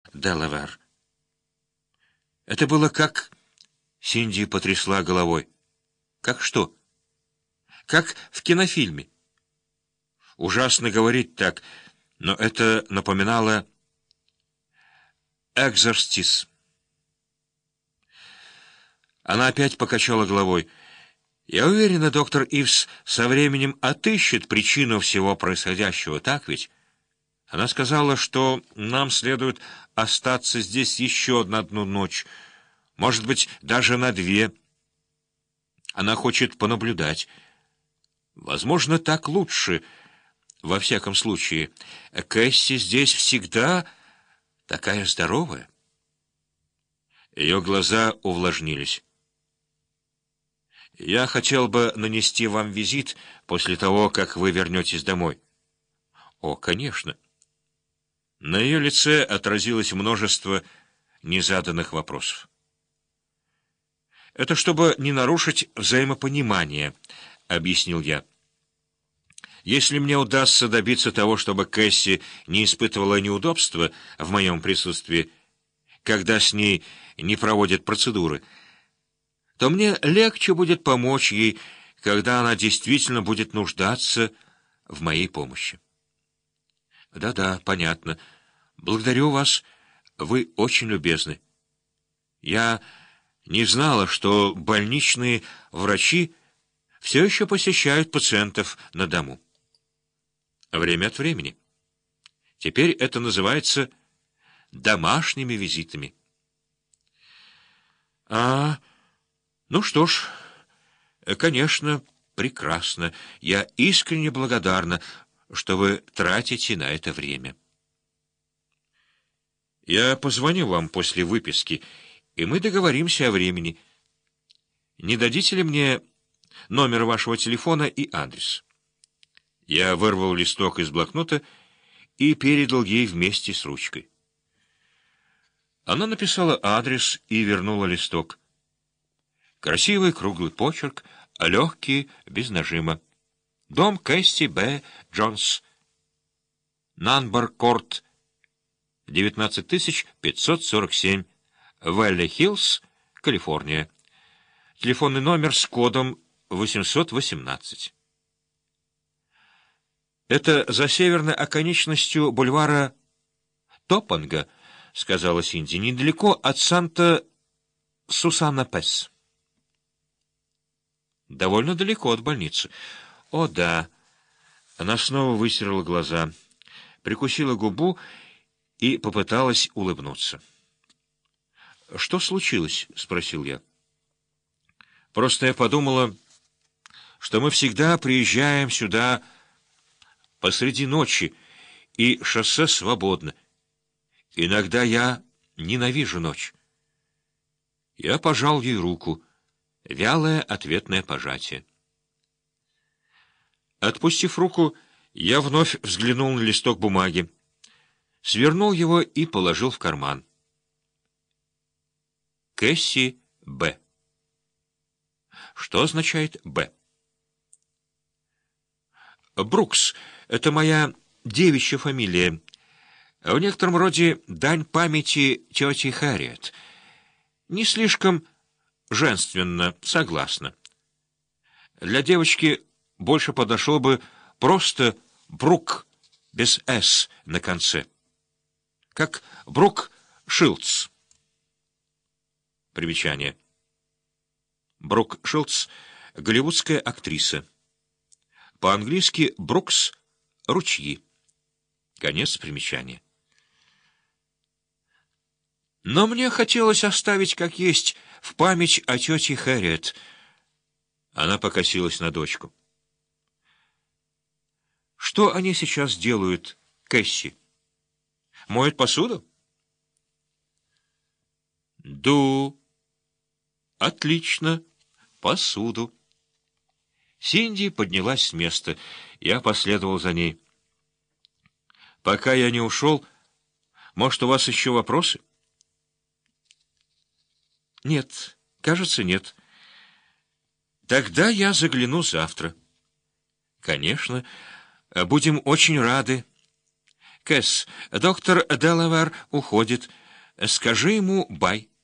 Делавер. Это было как... Синди потрясла головой. Как что? Как в кинофильме. Ужасно говорить так, но это напоминало «Экзорстис». Она опять покачала головой. «Я уверена, доктор Ивс со временем отыщет причину всего происходящего, так ведь? Она сказала, что нам следует остаться здесь еще на одну ночь, может быть, даже на 2. Она хочет понаблюдать. Возможно, так лучше. Во всяком случае, Кэсси здесь всегда такая здоровая». Ее глаза увлажнились. «Я хотел бы нанести вам визит после того, как вы вернетесь домой». «О, конечно». На ее лице отразилось множество незаданных вопросов. «Это чтобы не нарушить взаимопонимание», — объяснил я. «Если мне удастся добиться того, чтобы Кэсси не испытывала неудобства в моем присутствии, когда с ней не проводят процедуры, то мне легче будет помочь ей, когда она действительно будет нуждаться в моей помощи». «Да-да, понятно. Благодарю вас. Вы очень любезны. Я не знала, что больничные врачи все еще посещают пациентов на дому. Время от времени. Теперь это называется домашними визитами». Ну что ж, конечно, прекрасно. Я искренне благодарна, что вы тратите на это время. Я позвоню вам после выписки, и мы договоримся о времени. Не дадите ли мне номер вашего телефона и адрес?» Я вырвал листок из блокнота и передал ей вместе с ручкой. Она написала адрес и вернула листок. Красивый круглый почерк, легкий, без нажима. Дом Кэсси Б. Джонс. Нанбар-Корт, 19547, Вэлли-Хиллз, Калифорния. Телефонный номер с кодом 818. «Это за северной оконечностью бульвара Топанга», — сказала Синди, — «недалеко от Санта-Сусана-Пес». «Довольно далеко от больницы». «О, да». Она снова вытерла глаза, прикусила губу и попыталась улыбнуться. «Что случилось?» — спросил я. «Просто я подумала, что мы всегда приезжаем сюда посреди ночи, и шоссе свободно. Иногда я ненавижу ночь». Я пожал ей руку. Вялое ответное пожатие. Отпустив руку, я вновь взглянул на листок бумаги, свернул его и положил в карман. Кэсси Б. Что означает «Б»? Брукс — это моя девичья фамилия. В некотором роде дань памяти тети Харриет. Не слишком женственно, согласна. Для девочки больше подошел бы просто Брук, без «с» на конце. Как Брук Шилдс. Примечание. Брук Шилдс — голливудская актриса. По-английски Брукс — ручьи. Конец примечания. Но мне хотелось оставить как есть в память о тете Харриет. Она покосилась на дочку. Что они сейчас делают, Кэсси? Моют посуду? Ду. Отлично. Посуду. Синди поднялась с места. Я последовал за ней. Пока я не ушел, может, у вас еще вопросы? Нет, кажется, нет. Тогда я загляну завтра. Конечно, будем очень рады. «Кэс, доктор Делавер уходит. Скажи ему бай».